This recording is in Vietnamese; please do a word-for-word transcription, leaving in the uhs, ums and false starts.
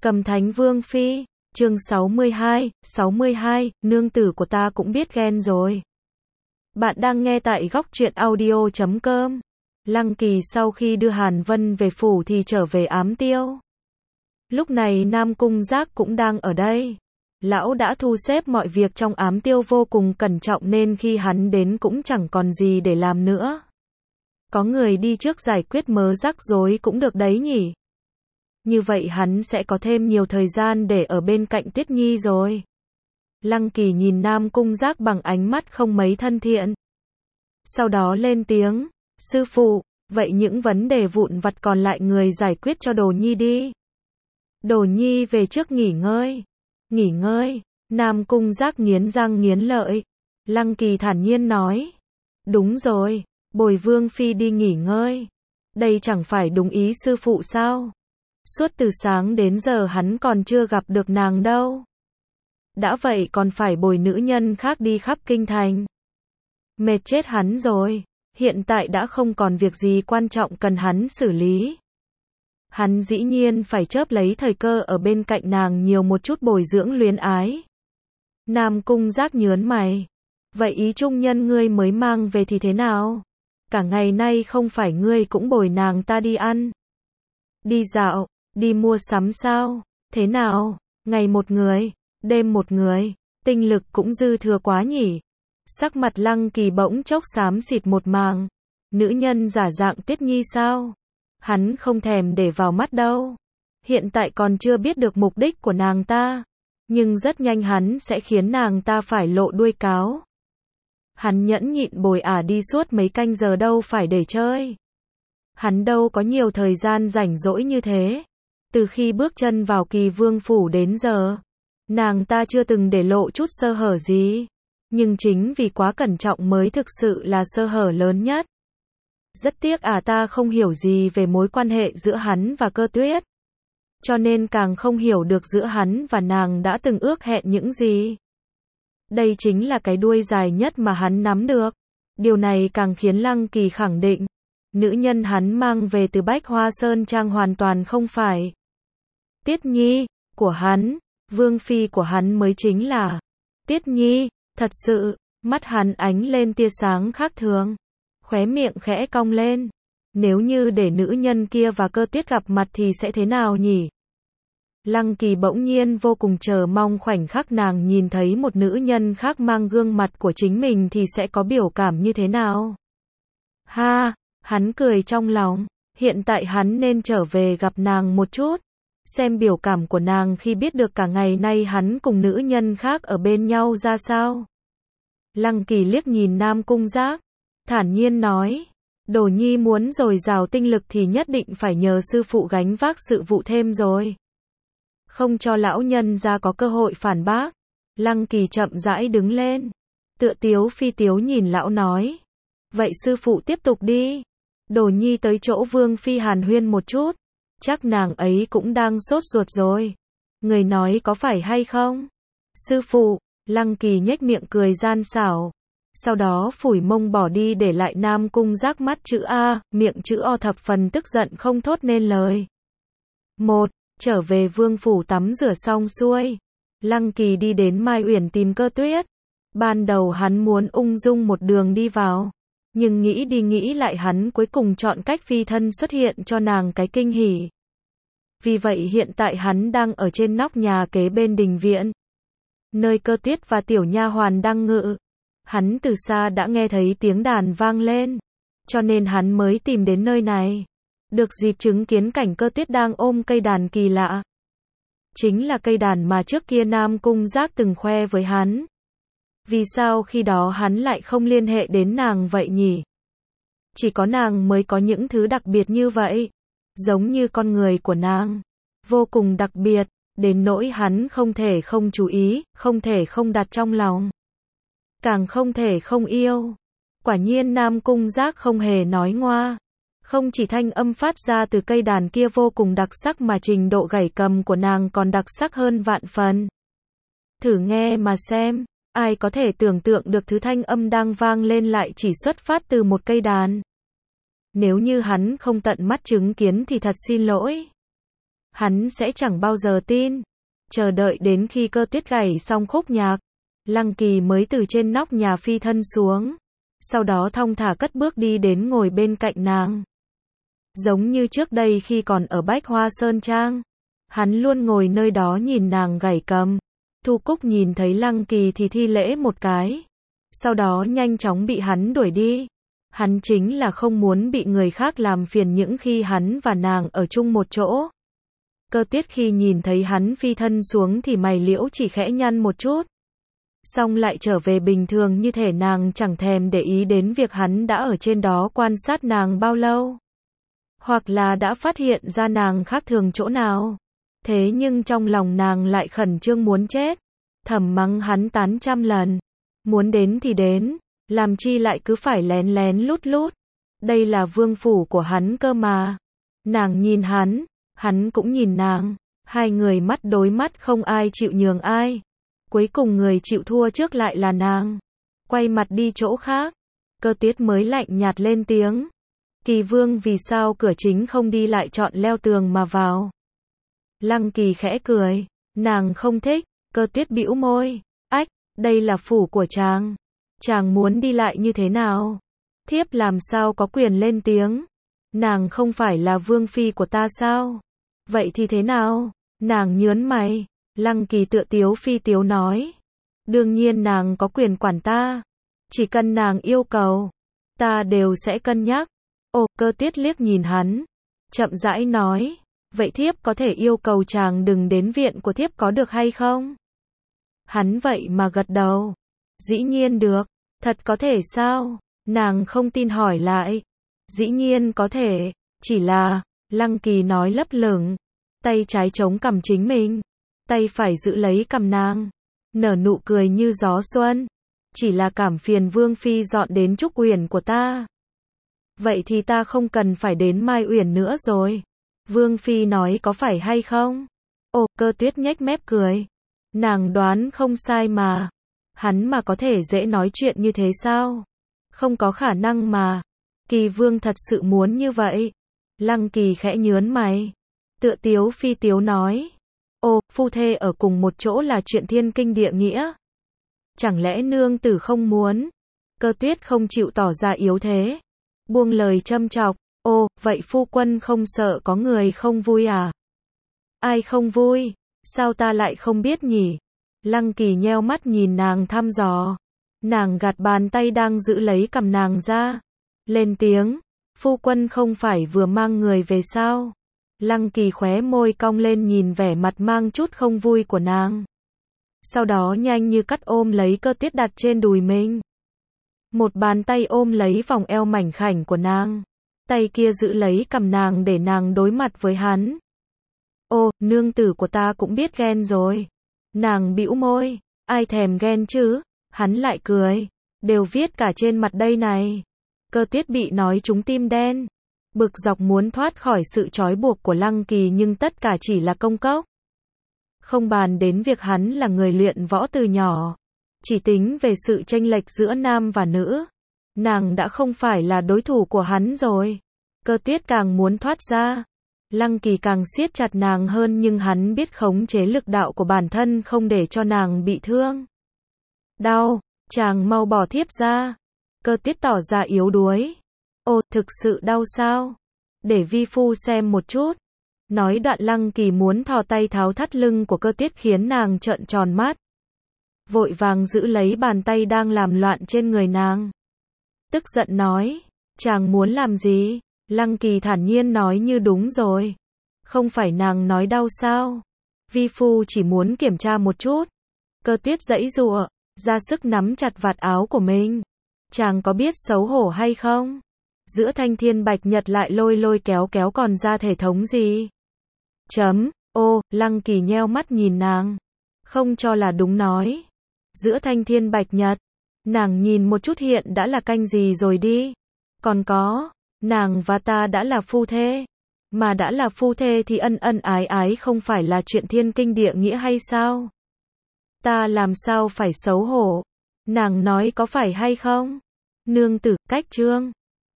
Cầm Thánh Vương Phi, chương sáu mươi hai, sáu mươi hai, nương tử của ta cũng biết ghen rồi. Bạn đang nghe tại góc truyện audio chấm com. Lăng Kỳ sau khi đưa Hàn Vân về phủ thì trở về Ám Tiêu. Lúc này Nam Cung Giác cũng đang ở đây. Lão đã thu xếp mọi việc trong Ám Tiêu vô cùng cẩn trọng nên khi hắn đến cũng chẳng còn gì để làm nữa. Có người đi trước giải quyết mớ rắc rối cũng được đấy nhỉ. Như vậy hắn sẽ có thêm nhiều thời gian để ở bên cạnh Tuyết Nhi rồi. Lăng Kỳ nhìn Nam Cung Giác bằng ánh mắt không mấy thân thiện. Sau đó lên tiếng, sư phụ, vậy những vấn đề vụn vặt còn lại người giải quyết cho Đồ Nhi đi. Đồ Nhi về trước nghỉ ngơi. Nghỉ ngơi, Nam Cung Giác nghiến răng nghiến lợi. Lăng Kỳ thản nhiên nói, đúng rồi, bồi Vương Phi đi nghỉ ngơi. Đây chẳng phải đúng ý sư phụ sao? Suốt từ sáng đến giờ hắn còn chưa gặp được nàng đâu. Đã vậy còn phải bồi nữ nhân khác đi khắp kinh thành. Mệt chết hắn rồi, hiện tại đã không còn việc gì quan trọng cần hắn xử lý. Hắn dĩ nhiên phải chớp lấy thời cơ ở bên cạnh nàng nhiều một chút bồi dưỡng luyến ái. Nam Cung Giác nhớn mày. Vậy ý trung nhân ngươi mới mang về thì thế nào? Cả ngày nay không phải ngươi cũng bồi nàng ta đi ăn, đi dạo, đi mua sắm sao? Thế nào? Ngày một người, đêm một người, tinh lực cũng dư thừa quá nhỉ? Sắc mặt Lăng Kỳ bỗng chốc xám xịt một màng. Nữ nhân giả dạng Tuyết Nhi sao? Hắn không thèm để vào mắt đâu. Hiện tại còn chưa biết được mục đích của nàng ta, nhưng rất nhanh hắn sẽ khiến nàng ta phải lộ đuôi cáo. Hắn nhẫn nhịn bồi ả đi suốt mấy canh giờ đâu phải để chơi. Hắn đâu có nhiều thời gian rảnh rỗi như thế. Từ khi bước chân vào Kỳ Vương phủ đến giờ, nàng ta chưa từng để lộ chút sơ hở gì. Nhưng chính vì quá cẩn trọng mới thực sự là sơ hở lớn nhất. Rất tiếc ả ta không hiểu gì về mối quan hệ giữa hắn và Cơ Tuyết. Cho nên càng không hiểu được giữa hắn và nàng đã từng ước hẹn những gì. Đây chính là cái đuôi dài nhất mà hắn nắm được. Điều này càng khiến Lăng Kỳ khẳng định, nữ nhân hắn mang về từ Bách Hoa Sơn Trang hoàn toàn không phải Tuyết Nhi của hắn, Vương Phi của hắn mới chính là Tuyết Nhi. Thật sự, mắt hắn ánh lên tia sáng khác thường, khóe miệng khẽ cong lên. Nếu như để nữ nhân kia và Cơ Tuyết gặp mặt thì sẽ thế nào nhỉ? Lăng Kỳ bỗng nhiên vô cùng chờ mong khoảnh khắc nàng nhìn thấy một nữ nhân khác mang gương mặt của chính mình thì sẽ có biểu cảm như thế nào. Ha, hắn cười trong lòng, hiện tại hắn nên trở về gặp nàng một chút, xem biểu cảm của nàng khi biết được cả ngày nay hắn cùng nữ nhân khác ở bên nhau ra sao. Lăng Kỳ liếc nhìn Nam Cung Giác, thản nhiên nói, Đồ Nhi muốn dồi dào tinh lực thì nhất định phải nhờ sư phụ gánh vác sự vụ thêm rồi. Không cho lão nhân ra có cơ hội phản bác. Lăng Kỳ chậm rãi đứng lên, tựa tiếu phi tiếu nhìn lão nói, vậy sư phụ tiếp tục đi. Đồ Nhi tới chỗ Vương Phi hàn huyên một chút, chắc nàng ấy cũng đang sốt ruột rồi. Người nói có phải hay không? Sư phụ, Lăng Kỳ nhếch miệng cười gian xảo, sau đó phủi mông bỏ đi để lại Nam Cung Giác mắt chữ A, miệng chữ O thập phần tức giận không thốt nên lời. Một, trở về Vương phủ tắm rửa xong xuôi, Lăng Kỳ đi đến Mai Uyển tìm Cơ Tuyết. Ban đầu hắn muốn ung dung một đường đi vào, nhưng nghĩ đi nghĩ lại hắn cuối cùng chọn cách phi thân xuất hiện cho nàng cái kinh hỉ. Vì vậy hiện tại hắn đang ở trên nóc nhà kế bên đình viện, nơi Cơ Tuyết và tiểu nha hoàn đang ngự. Hắn từ xa đã nghe thấy tiếng đàn vang lên, cho nên hắn mới tìm đến nơi này. Được dịp chứng kiến cảnh Cơ Tuyết đang ôm cây đàn kỳ lạ. Chính là cây đàn mà trước kia Nam Cung Giác từng khoe với hắn. Vì sao khi đó hắn lại không liên hệ đến nàng vậy nhỉ? Chỉ có nàng mới có những thứ đặc biệt như vậy. Giống như con người của nàng, vô cùng đặc biệt, đến nỗi hắn không thể không chú ý, không thể không đặt trong lòng, càng không thể không yêu. Quả nhiên Nam Cung Giác không hề nói ngoa. Không chỉ thanh âm phát ra từ cây đàn kia vô cùng đặc sắc mà trình độ gảy cầm của nàng còn đặc sắc hơn vạn phần. Thử nghe mà xem, ai có thể tưởng tượng được thứ thanh âm đang vang lên lại chỉ xuất phát từ một cây đàn. Nếu như hắn không tận mắt chứng kiến thì thật xin lỗi. hắn sẽ chẳng bao giờ tin. Chờ đợi đến khi Cơ Tuyết gảy xong khúc nhạc, Lăng Kỳ mới từ trên nóc nhà phi thân xuống, sau đó thong thả cất bước đi đến ngồi bên cạnh nàng. Giống như trước đây khi còn ở Bách Hoa Sơn Trang, hắn luôn ngồi nơi đó nhìn nàng gảy cầm. Thu Cúc nhìn thấy Lăng Kỳ thì thi lễ một cái, sau đó nhanh chóng bị hắn đuổi đi. Hắn chính là không muốn bị người khác làm phiền những khi hắn và nàng ở chung một chỗ. Cơ Tuyết khi nhìn thấy hắn phi thân xuống thì mày liễu chỉ khẽ nhăn một chút, xong lại trở về bình thường như thể nàng chẳng thèm để ý đến việc hắn đã ở trên đó quan sát nàng bao lâu, hoặc là đã phát hiện ra nàng khác thường chỗ nào. Thế nhưng trong lòng nàng lại khẩn trương muốn chết, thầm mắng hắn tán trăm lần. Muốn đến thì đến, làm chi lại cứ phải lén lén lút lút. Đây là vương phủ của hắn cơ mà. Nàng nhìn hắn, hắn cũng nhìn nàng. Hai người mắt đối mắt không ai chịu nhường ai. Cuối cùng người chịu thua trước lại là nàng. Quay mặt đi chỗ khác, Cơ Tuyết mới lạnh nhạt lên tiếng. Kỳ vương vì sao cửa chính không đi lại chọn leo tường mà vào? Lăng Kỳ khẽ cười. Nàng không thích. Cơ Tuyết bĩu môi. Ách, đây là phủ của chàng. Chàng muốn đi lại như thế nào? Thiếp làm sao có quyền lên tiếng? Nàng không phải là vương phi của ta sao? Vậy thì thế nào? Nàng nhớn mày. Lăng Kỳ tựa tiếu phi tiếu nói. Đương nhiên nàng có quyền quản ta. Chỉ cần nàng yêu cầu, ta đều sẽ cân nhắc. Ồ, Cơ Tuyết liếc nhìn hắn, chậm rãi nói. Vậy thiếp có thể yêu cầu chàng đừng đến viện của thiếp có được hay không? Hắn vậy mà gật đầu. Dĩ nhiên được. Thật có thể sao? Nàng không tin hỏi lại. Dĩ nhiên có thể. Chỉ là, Lăng Kỳ nói lấp lửng, tay trái chống cằm chính mình, tay phải giữ lấy cằm nàng, nở nụ cười như gió xuân. Chỉ là cảm phiền vương phi dọn đến Trúc Uyển của ta. Vậy thì ta không cần phải đến Mai Uyển nữa rồi. Vương phi nói có phải hay không? Ồ, Cơ Tuyết nhếch mép cười. Nàng đoán không sai mà. Hắn mà có thể dễ nói chuyện như thế sao? Không có khả năng mà. Kỳ vương thật sự muốn như vậy. Lăng Kỳ khẽ nhớn mày, tựa tiếu phi tiếu nói. Ồ, phu thê ở cùng một chỗ là chuyện thiên kinh địa nghĩa. Chẳng lẽ nương tử không muốn? Cơ Tuyết không chịu tỏ ra yếu thế, buông lời châm chọc. Ồ, vậy phu quân không sợ có người không vui à? Ai không vui? Sao ta lại không biết nhỉ? Lăng Kỳ nheo mắt nhìn nàng thăm dò. Nàng gạt bàn tay đang giữ lấy cằm nàng ra, lên tiếng. Phu quân không phải vừa mang người về sao? Lăng Kỳ khóe môi cong lên nhìn vẻ mặt mang chút không vui của nàng. Sau đó nhanh như cắt ôm lấy Cơ Tuyết đặt trên đùi mình. Một bàn tay ôm lấy vòng eo mảnh khảnh của nàng. Tay kia giữ lấy cằm nàng để nàng đối mặt với hắn. Ô, nương tử của ta cũng biết ghen rồi. Nàng bĩu môi. Ai thèm ghen chứ? Hắn lại cười. Đều viết cả trên mặt đây này. Cơ Tuyết bị nói trúng tim đen. Bực dọc muốn thoát khỏi sự trói buộc của Lăng Kỳ nhưng tất cả chỉ là công cốc. Không bàn đến việc hắn là người luyện võ từ nhỏ. Chỉ tính về sự chênh lệch giữa nam và nữ, nàng đã không phải là đối thủ của hắn rồi. Cơ Tuyết càng muốn thoát ra. Lăng Kỳ càng siết chặt nàng hơn nhưng hắn biết khống chế lực đạo của bản thân không để cho nàng bị thương. Đau, chàng mau bỏ thiếp ra. Cơ Tuyết tỏ ra yếu đuối. Ồ, thực sự đau sao? Để vi phu xem một chút. Nói đoạn Lăng Kỳ muốn thò tay tháo thắt lưng của Cơ Tuyết khiến nàng trợn tròn mắt. Vội vàng giữ lấy bàn tay đang làm loạn trên người nàng. Tức giận nói, chàng muốn làm gì? Lăng Kỳ thản nhiên nói như đúng rồi. Không phải nàng nói đau sao? Vi phu chỉ muốn kiểm tra một chút. Cơ Tuyết giãy giụa, ra sức nắm chặt vạt áo của mình. Chàng có biết xấu hổ hay không? Giữa thanh thiên bạch nhật lại lôi lôi kéo kéo còn ra thể thống gì? Chấm, ô, Lăng Kỳ nheo mắt nhìn nàng. Không cho là đúng nói. Giữa thanh thiên bạch nhật, nàng nhìn một chút hiện đã là canh gì rồi đi. Còn có, nàng và ta đã là phu thê. Mà đã là phu thê thì ân ân ái ái không phải là chuyện thiên kinh địa nghĩa hay sao? Ta làm sao phải xấu hổ? Nàng nói có phải hay không? Nương tử, cách chương.